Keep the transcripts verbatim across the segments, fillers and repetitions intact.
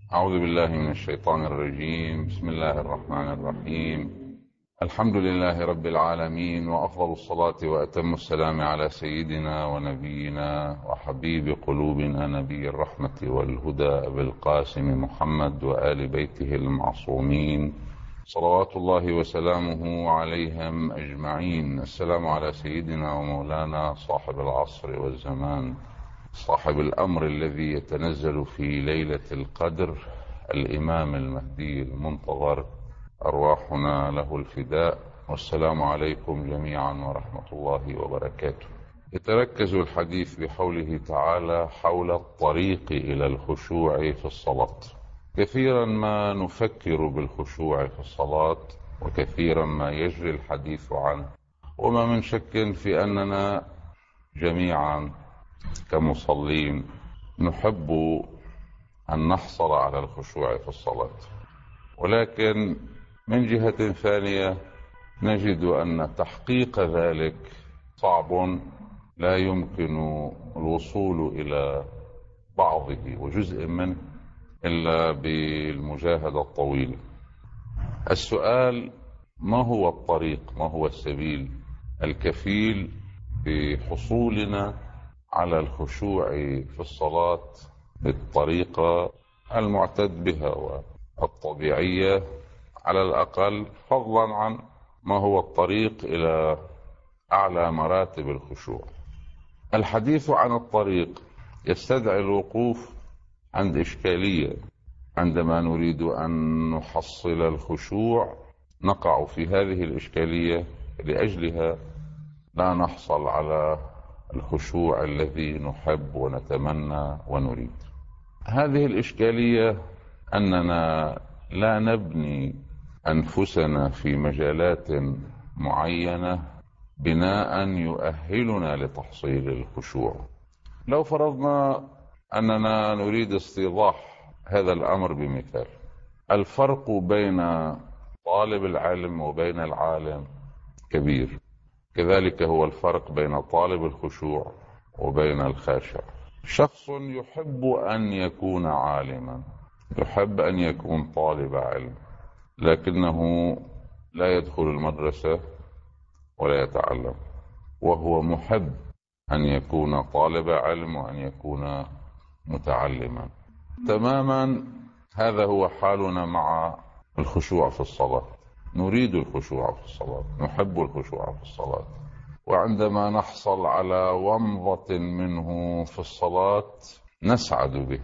أعوذ بالله من الشيطان الرجيم. بسم الله الرحمن الرحيم. الحمد لله رب العالمين، وأفضل الصلاة وأتم السلام على سيدنا ونبينا وحبيب قلوبنا نبي الرحمة والهدى أبي القاسم محمد وآل بيته المعصومين صلوات الله وسلامه عليهم أجمعين. السلام على سيدنا ومولانا صاحب العصر والزمان، صاحب الأمر الذي يتنزل في ليلة القدر، الإمام المهدي المنتظر، أرواحنا له الفداء. والسلام عليكم جميعا ورحمة الله وبركاته. يتركز الحديث بحوله تعالى حول الطريق إلى الخشوع في الصلاة. كثيرا ما نفكر بالخشوع في الصلاة، وكثيرا ما يجري الحديث عنه، وما من شك في أننا جميعا كمصلين نحب أن نحصل على الخشوع في الصلاة، ولكن من جهة ثانية نجد أن تحقيق ذلك صعب، لا يمكن الوصول إلى بعضه وجزء منه إلا بالمجاهدة الطويلة. السؤال: ما هو الطريق، ما هو السبيل الكفيل بحصولنا على الخشوع في الصلاة بالطريقة المعتد بها والطبيعية على الأقل، فضلا عن ما هو الطريق إلى أعلى مراتب الخشوع؟ الحديث عن الطريق يستدعي الوقوف عند إشكالية. عندما نريد أن نحصل الخشوع نقع في هذه الإشكالية، لأجلها لا نحصل على الخشوع الذي نحب ونتمنى ونريد. هذه الإشكالية أننا لا نبني أنفسنا في مجالات معينة بناء يؤهلنا لتحصيل الخشوع. لو فرضنا أننا نريد استيضاح هذا الأمر بمثال: الفرق بين طالب العلم وبين العالم كبير، كذلك هو الفرق بين طالب الخشوع وبين الخاشع. شخص يحب أن يكون عالما، يحب أن يكون طالب علم، لكنه لا يدخل المدرسة ولا يتعلم، وهو محب أن يكون طالب علم وأن يكون متعلما. تماما هذا هو حالنا مع الخشوع في الصلاة. نريد الخشوع في الصلاة، نحب الخشوع في الصلاة، وعندما نحصل على ومضة منه في الصلاة نسعد به،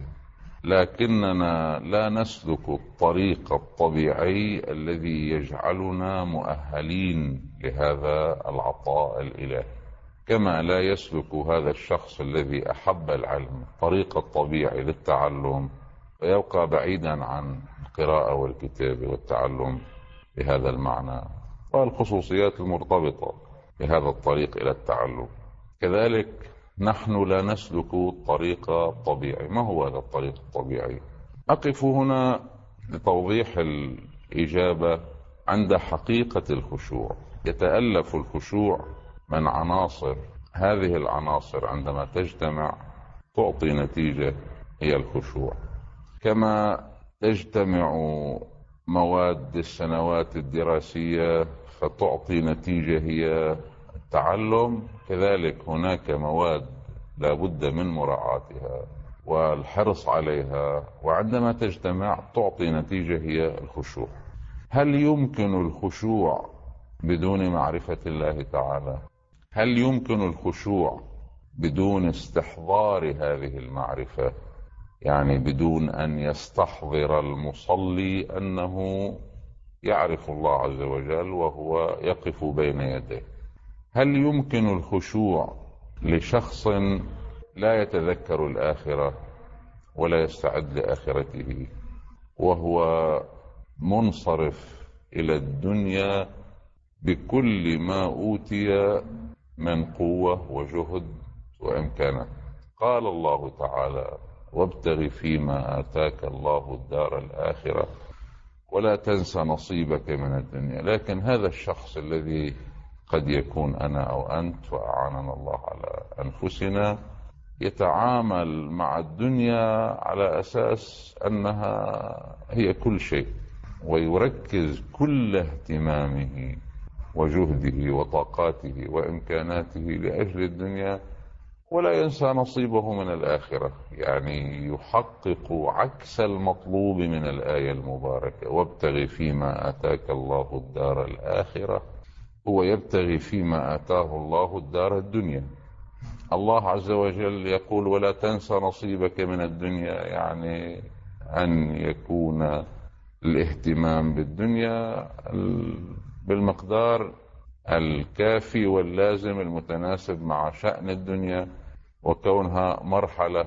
لكننا لا نسلك الطريق الطبيعي الذي يجعلنا مؤهلين لهذا العطاء الإلهي، كما لا يسلك هذا الشخص الذي أحب العلم الطريق الطبيعي للتعلم ويبقى بعيدا عن القراءة والكتابة والتعلم بهذا المعنى والخصوصيات المرتبطة بهذا الطريق إلى التعلم. كذلك نحن لا نسلك الطريق الطبيعي. ما هو هذا الطريق الطبيعي؟ أقف هنا لتوضيح الإجابة عند حقيقة الخشوع. يتألف الخشوع من عناصر، هذه العناصر عندما تجتمع تعطي نتيجة هي الخشوع. كما تجتمع مواد السنوات الدراسية فتعطي نتيجة هي التعلم، كذلك هناك مواد لا بد من مراعاتها والحرص عليها، وعندما تجتمع تعطي نتيجة هي الخشوع. هل يمكن الخشوع بدون معرفة الله تعالى؟ هل يمكن الخشوع بدون استحضار هذه المعرفة؟ يعني بدون أن يستحضر المصلي أنه يعرف الله عز وجل وهو يقف بين يديه. هل يمكن الخشوع لشخص لا يتذكر الآخرة ولا يستعد لآخرته، وهو منصرف إلى الدنيا بكل ما أوتي من قوة وجهد وإمكانات؟ قال الله تعالى: وابتغ فيما آتاك الله الدار الآخرة ولا تنس نصيبك من الدنيا. لكن هذا الشخص الذي قد يكون أنا أو أنت، وأعاننا الله على أنفسنا، يتعامل مع الدنيا على أساس أنها هي كل شيء، ويركز كل اهتمامه وجهده وطاقاته وإمكاناته لأجل الدنيا، ولا ينسى نصيبه من الآخرة. يعني يحقق عكس المطلوب من الآية المباركة: وابتغ فيما آتاك الله الدار الآخرة. هو يبتغي فيما آتاه الله الدار الدنيا. الله عز وجل يقول: ولا تنسى نصيبك من الدنيا، يعني أن يكون الاهتمام بالدنيا بالمقدار الكافي واللازم المتناسب مع شأن الدنيا وكونها مرحلة.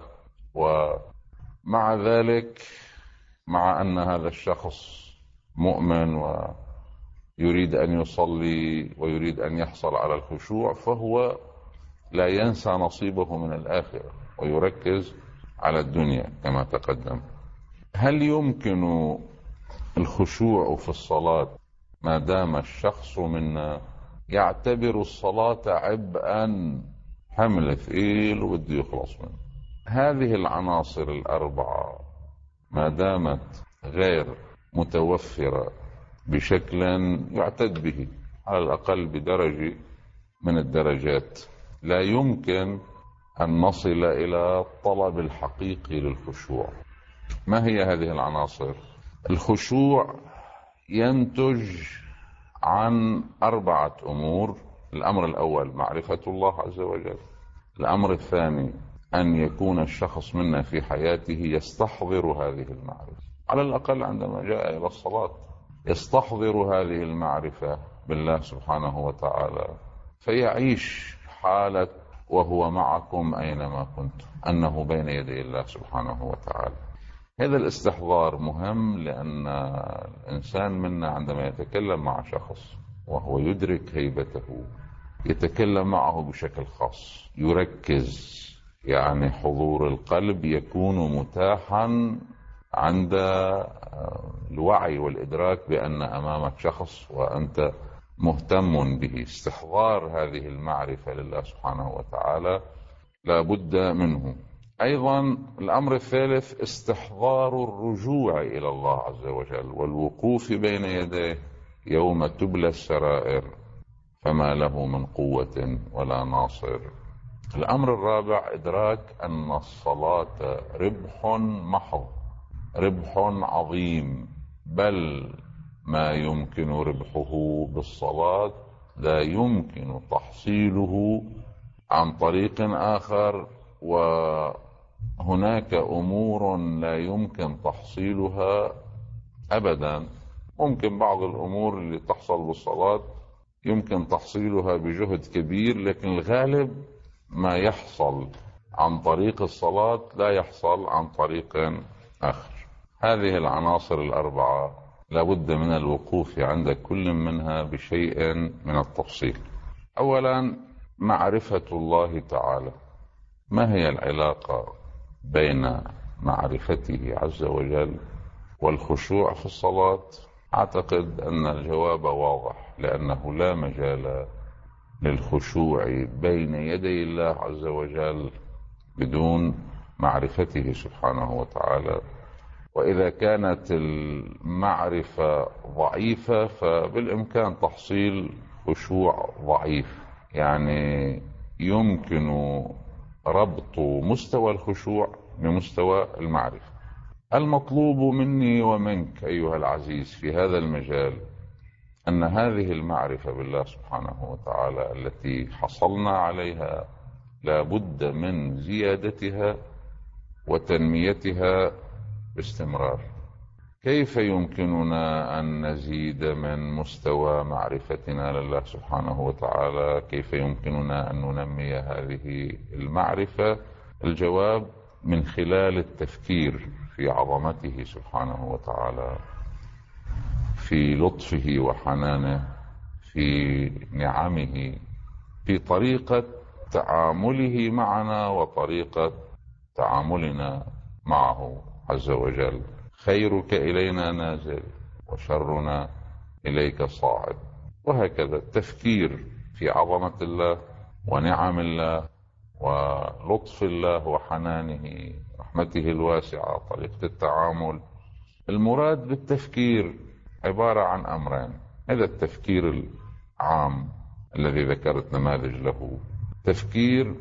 ومع ذلك، مع أن هذا الشخص مؤمن ويريد أن يصلي ويريد أن يحصل على الخشوع، فهو لا ينسى نصيبه من الآخرة ويركز على الدنيا كما تقدم. هل يمكن الخشوع في الصلاة ما دام الشخص منا يعتبر الصلاة عبئا، حمل ثقيل وبده يخلص منه؟ هذه العناصر الأربعة ما دامت غير متوفرة بشكل يعتد به على الأقل بدرجة من الدرجات، لا يمكن أن نصل إلى الطلب الحقيقي للخشوع. ما هي هذه العناصر؟ الخشوع ينتج عن أربعة أمور. الأمر الأول معرفة الله عز وجل. الأمر الثاني أن يكون الشخص منا في حياته يستحضر هذه المعرفة، على الأقل عندما جاء إلى الصلاة يستحضر هذه المعرفة بالله سبحانه وتعالى، فيعيش حالة وهو معكم أينما كنتم، أنه بين يدي الله سبحانه وتعالى. هذا الاستحضار مهم، لأن الإنسان منا عندما يتكلم مع شخص وهو يدرك هيبته يتكلم معه بشكل خاص، يركز، يعني حضور القلب يكون متاحا عند الوعي والإدراك بأن أمامك شخص وأنت مهتم به. استحضار هذه المعرفة لله سبحانه وتعالى لا بد منه. أيضا الأمر الثالث استحضار الرجوع إلى الله عز وجل والوقوف بين يديه يوم تبلى السرائر فما له من قوة ولا ناصر. الأمر الرابع إدراك أن الصلاة ربح محض، ربح عظيم، بل ما يمكن ربحه بالصلاة لا يمكن تحصيله عن طريق آخر، وهناك أمور لا يمكن تحصيلها أبدا. ممكن بعض الأمور اللي تحصل بالصلاة يمكن تحصيلها بجهد كبير، لكن الغالب ما يحصل عن طريق الصلاة لا يحصل عن طريق آخر. هذه العناصر الأربعة لابد من الوقوف عند كل منها بشيء من التفصيل. أولا معرفة الله تعالى. ما هي العلاقة بين معرفته عز وجل والخشوع في الصلاة؟ أعتقد أن الجواب واضح، لأنه لا مجال للخشوع بين يدي الله عز وجل بدون معرفته سبحانه وتعالى. وإذا كانت المعرفة ضعيفة فبالإمكان تحصيل خشوع ضعيف. يعني يمكن ربط مستوى الخشوع بمستوى المعرفة. المطلوب مني ومنك أيها العزيز في هذا المجال أن هذه المعرفة بالله سبحانه وتعالى التي حصلنا عليها لا بد من زيادتها وتنميتها باستمرار. كيف يمكننا أن نزيد من مستوى معرفتنا لله سبحانه وتعالى؟ كيف يمكننا أن ننمي هذه المعرفة؟ الجواب من خلال التفكير في عظمته سبحانه وتعالى، في لطفه وحنانه، في نعمه، في طريقة تعامله معنا وطريقة تعاملنا معه عز وجل. خيرك إلينا نازل وشرنا إليك صاعد، وهكذا التفكير في عظمة الله ونعم الله ولطف الله وحنانه، رحمته الواسعة، طريقة التعامل. المراد بالتفكير عبارة عن أمرين: هذا التفكير العام الذي ذكرت نماذج له، تفكير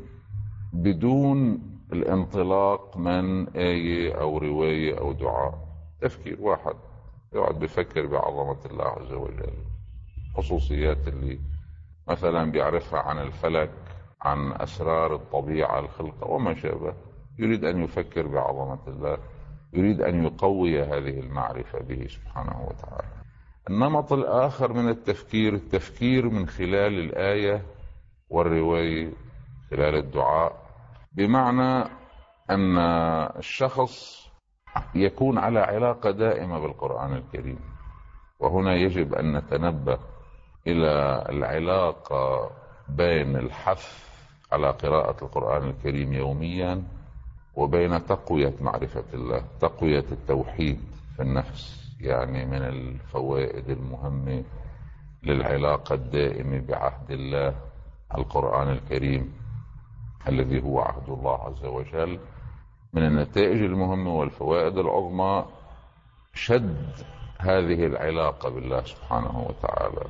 بدون الانطلاق من آية أو رواية أو دعاء، تفكير واحد يقعد بفكر بعظمة الله عز وجل، خصوصيات اللي مثلا بيعرفها عن الفلك، عن أسرار الطبيعة الخلقة وما شابه، يريد أن يفكر بعظمة الله، يريد أن يقوي هذه المعرفة به سبحانه وتعالى. النمط الآخر من التفكير، التفكير من خلال الآية والرواية، خلال الدعاء، بمعنى أن الشخص يكون على علاقة دائمة بالقرآن الكريم. وهنا يجب أن نتنبه إلى العلاقة بين الحث على قراءة القرآن الكريم يوميا وبين تقوية معرفة الله، تقوية التوحيد في النفس. يعني من الفوائد المهمة للعلاقة الدائمة بعهد الله القرآن الكريم الذي هو عهد الله عز وجل، من النتائج المهمة والفوائد العظمى شد هذه العلاقة بالله سبحانه وتعالى،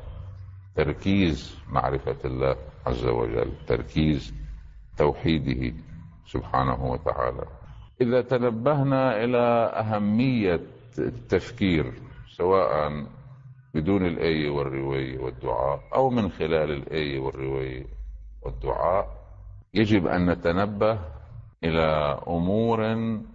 تركيز معرفة الله عز وجل، تركيز توحيده سبحانه وتعالى. إذا تنبهنا إلى أهمية التفكير سواء بدون الآية والرواية والدعاء أو من خلال الآية والرواية والدعاء، يجب أن نتنبه إلى أمور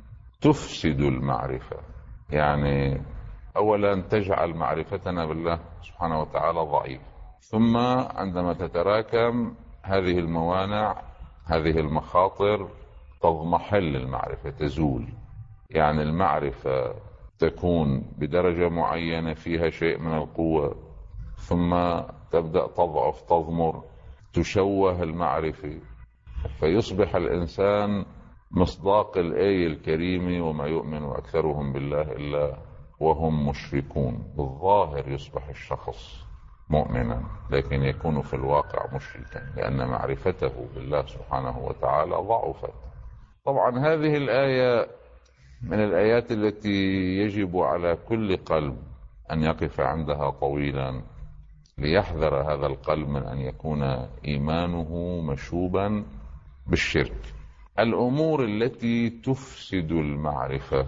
تفسد المعرفة. يعني أولا تجعل معرفتنا بالله سبحانه وتعالى ضعيف، ثم عندما تتراكم هذه الموانع، هذه المخاطر، تضمحل المعرفة، تزول. يعني المعرفة تكون بدرجة معينة فيها شيء من القوة، ثم تبدأ تضعف، تضمر، تشوه المعرفة، فيصبح الإنسان مصداق الآية الكريمة: وما يؤمن أكثرهم بالله إلا وهم مشركون. بالظاهر يصبح الشخص مؤمنا لكن يكون في الواقع مشركا، لأن معرفته بالله سبحانه وتعالى ضعفت. طبعا هذه الآية من الآيات التي يجب على كل قلب أن يقف عندها طويلا ليحذر هذا القلب من أن يكون إيمانه مشوبا بالشرك. الأمور التي تفسد المعرفة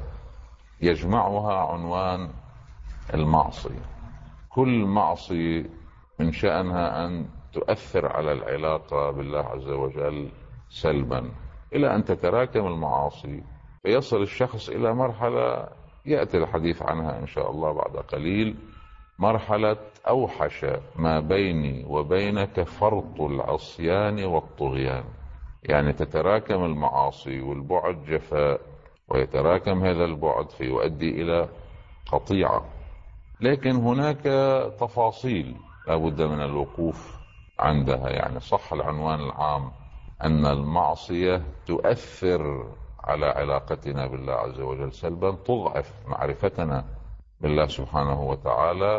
يجمعها عنوان المعصية. كل معصية من شأنها أن تؤثر على العلاقة بالله عز وجل سلبا، إلى أن تتراكم المعاصي فيصل الشخص إلى مرحلة يأتي الحديث عنها إن شاء الله بعد قليل، مرحلة أوحش ما بيني وبينك فرط العصيان والطغيان. يعني تتراكم المعاصي والبعد جفاء، ويتراكم هذا البعد فيؤدي إلى قطيعة. لكن هناك تفاصيل لا بد من الوقوف عندها. يعني صح العنوان العام أن المعصية تؤثر على علاقتنا بالله عز وجل سلبا، تضعف معرفتنا بالله سبحانه وتعالى،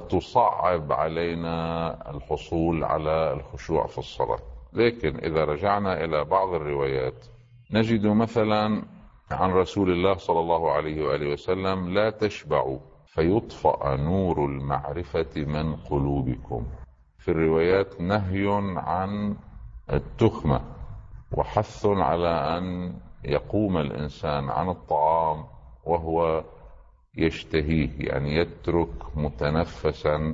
فتصعب علينا الحصول على الخشوع في الصلاة. لكن إذا رجعنا إلى بعض الروايات نجد مثلا عن رسول الله صلى الله عليه وآله وسلم: لا تشبعوا فيطفأ نور المعرفة من قلوبكم. في الروايات نهي عن التخمة وحث على أن يقوم الإنسان عن الطعام وهو يشتهيه، يعني يترك متنفسا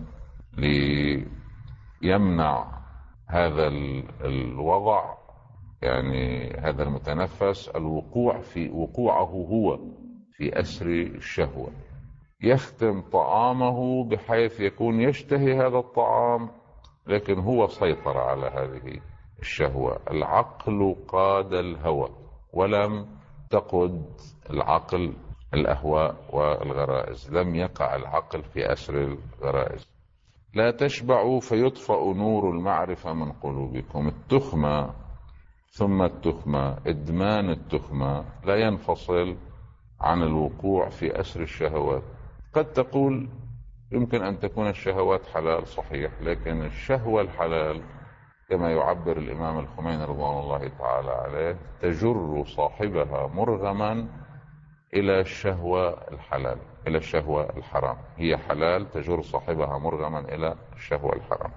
ليمنع هذا الوضع، يعني هذا المتنفس الوقوع في وقوعه هو في أسر الشهوة. يختم طعامه بحيث يكون يشتهي هذا الطعام لكن هو سيطر على هذه الشهوة. العقل قاد الهوى ولم تقد العقل الأهواء والغرائز، لم يقع العقل في أسر الغرائز. لا تشبعوا فيطفأ نور المعرفة من قلوبكم. التخمة ثم التخمة، إدمان التخمة لا ينفصل عن الوقوع في أسر الشهوات. قد تقول يمكن أن تكون الشهوات حلال، صحيح، لكن الشهوة الحلال كما يعبر الإمام الخميني رضوان الله تعالى عليه: تجر صاحبها مرغما إلى الشهوة الحلال، إلى الشهوة الحرام. هي حلال تجر صاحبها مرغما إلى الشهوة الحرام.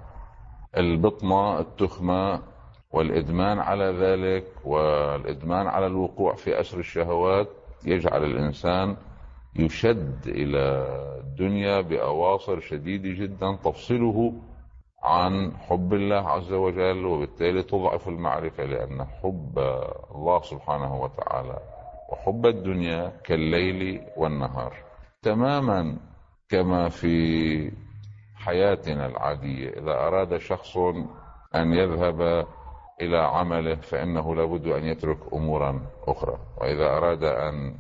البطنة، التخمة، والإدمان على ذلك، والإدمان على الوقوع في أسر الشهوات، يجعل الإنسان يشد إلى الدنيا بأواصر شديدة جدا تفصله عن حب الله عز وجل، وبالتالي تضعف المعرفة، لأن حب الله سبحانه وتعالى وحب الدنيا كالليل والنهار تماما. كما في حياتنا العادية، إذا أراد شخص أن يذهب إلى عمله فإنه لابد أن يترك أمورا أخرى، وإذا أراد أن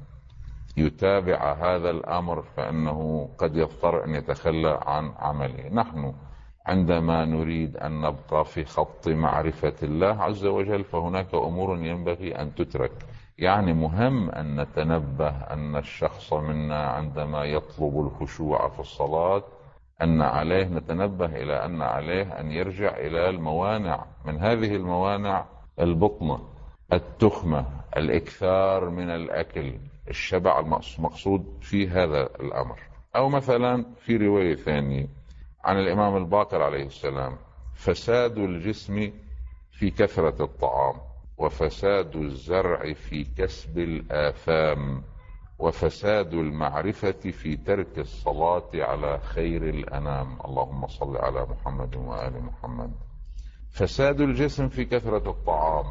يتابع هذا الأمر فإنه قد يضطر أن يتخلى عن عمله. نحن عندما نريد أن نبقى في خط معرفة الله عز وجل فهناك أمور ينبغي أن تترك. يعني مهم أن نتنبه أن الشخص منا عندما يطلب الخشوع في الصلاة أن عليه، نتنبه إلى أن عليه أن يرجع إلى الموانع. من هذه الموانع البطنة، التخمة، الإكثار من الأكل، الشبع المقصود في هذا الأمر. أو مثلا في رواية ثانية عن الإمام الباقر عليه السلام: فساد الجسم في كثرة الطعام، وفساد الزرع في كسب الآثام، وفساد المعرفة في ترك الصلاة على خير الأنام. اللهم صل على محمد وآل محمد. فساد الجسم في كثرة الطعام،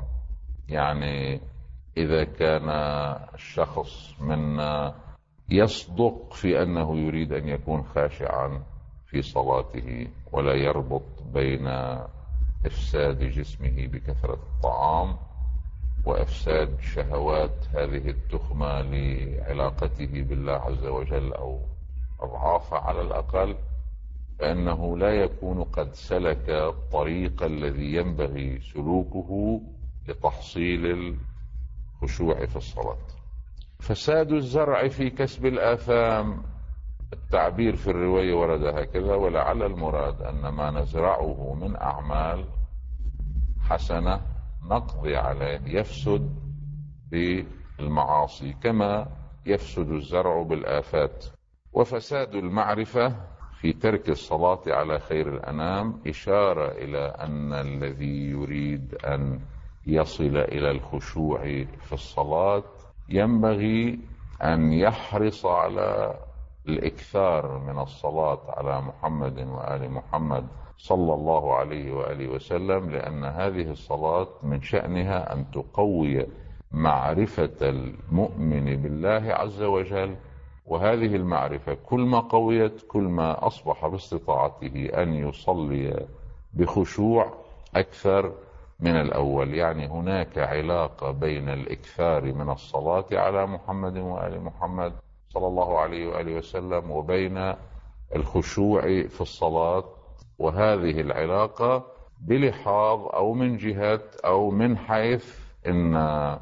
يعني إذا كان الشخص منا يصدق في أنه يريد أن يكون خاشعا في صلاته، ولا يربط بين إفساد جسمه بكثرة الطعام وإفساد شهوات هذه التخمة لعلاقته بالله عز وجل أو أضعافها على الأقل، فإنه لا يكون قد سلك الطريق الذي ينبغي سلوكه لتحصيل الخشوع في الصلاة. فساد الزرع في كسب الآثام، التعبير في الرواية ورد هكذا: ولعل المراد أن ما نزرعه من أعمال حسنة نقضي عليه يفسد بالمعاصي كما يفسد الزرع بالآفات. وفساد المعرفة في ترك الصلاة على خير الأنام إشارة إلى أن الذي يريد أن يصل إلى الخشوع في الصلاة ينبغي أن يحرص على الإكثار من الصلاة على محمد وآل محمد صلى الله عليه وآله وسلم، لأن هذه الصلاة من شأنها أن تقوي معرفة المؤمن بالله عز وجل، وهذه المعرفة كل ما قويت كل ما أصبح باستطاعته أن يصلي بخشوع أكثر من الأول. يعني هناك علاقة بين الإكثار من الصلاة على محمد وآل محمد صلى الله عليه وآله وسلم وبين الخشوع في الصلاة، وهذه العلاقة بلحاظ أو من جهة أو من حيث أن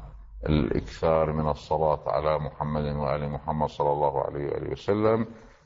الإكثار من الصلاة على محمد وآل محمد صلى الله عليه وآله وسلم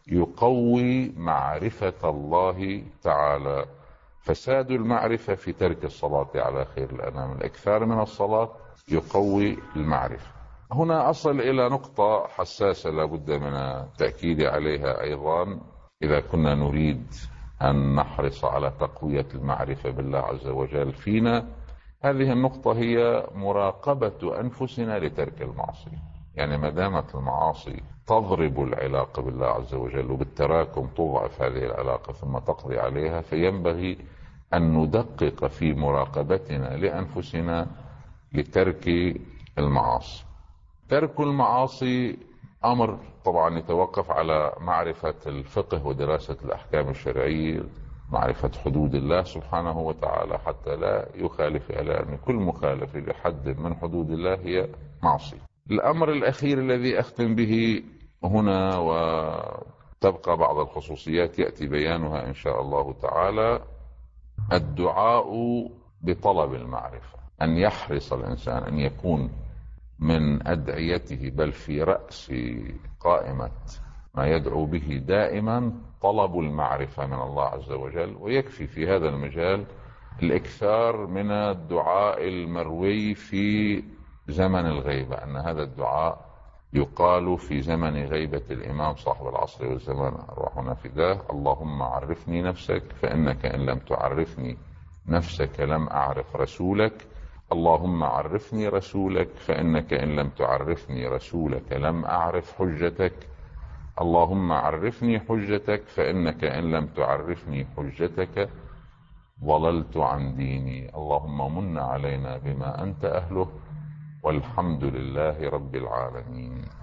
يقوي معرفة الله تعالى. فساد المعرفة في ترك الصلاة على خير الأنام، الإكثار من الصلاة يقوي المعرفة. هنا أصل إلى نقطة حساسة لابد من التأكيد عليها أيضا إذا كنا نريد أن نحرص على تقوية المعرفة بالله عز وجل فينا. هذه النقطة هي مراقبة أنفسنا لترك المعصية. يعني ما دامت المعاصي تضرب العلاقة بالله عز وجل وبالتراكم تضعف هذه العلاقة ثم تقضي عليها، فينبغي أن ندقق في مراقبتنا لأنفسنا لترك المعاصي. ترك المعاصي أمر طبعا يتوقف على معرفة الفقه ودراسة الأحكام الشرعية، معرفة حدود الله سبحانه وتعالى حتى لا يخالف، إلى أن كل مخالفة لحد من حدود الله هي معصية. الأمر الأخير الذي أختم به هنا وتبقى بعض الخصوصيات يأتي بيانها إن شاء الله تعالى: الدعاء بطلب المعرفة. أن يحرص الإنسان أن يكون من أدعيته بل في رأس قائمة ما يدعو به دائما طلب المعرفة من الله عز وجل. ويكفي في هذا المجال الإكثار من الدعاء المروي في زمن الغيبة، أن هذا الدعاء يقال في زمن غيبة الإمام صاحب العصر والزمان أرواحنا فداه: اللهم عرفني نفسك فإنك إن لم تعرفني نفسك لم أعرف رسولك، اللهم عرفني رسولك فإنك إن لم تعرفني رسولك لم أعرف حجتك، اللهم عرفني حجتك فإنك إن لم تعرفني حجتك ضللت عن ديني، اللهم من علينا بما أنت أهله، والحمد لله رب العالمين.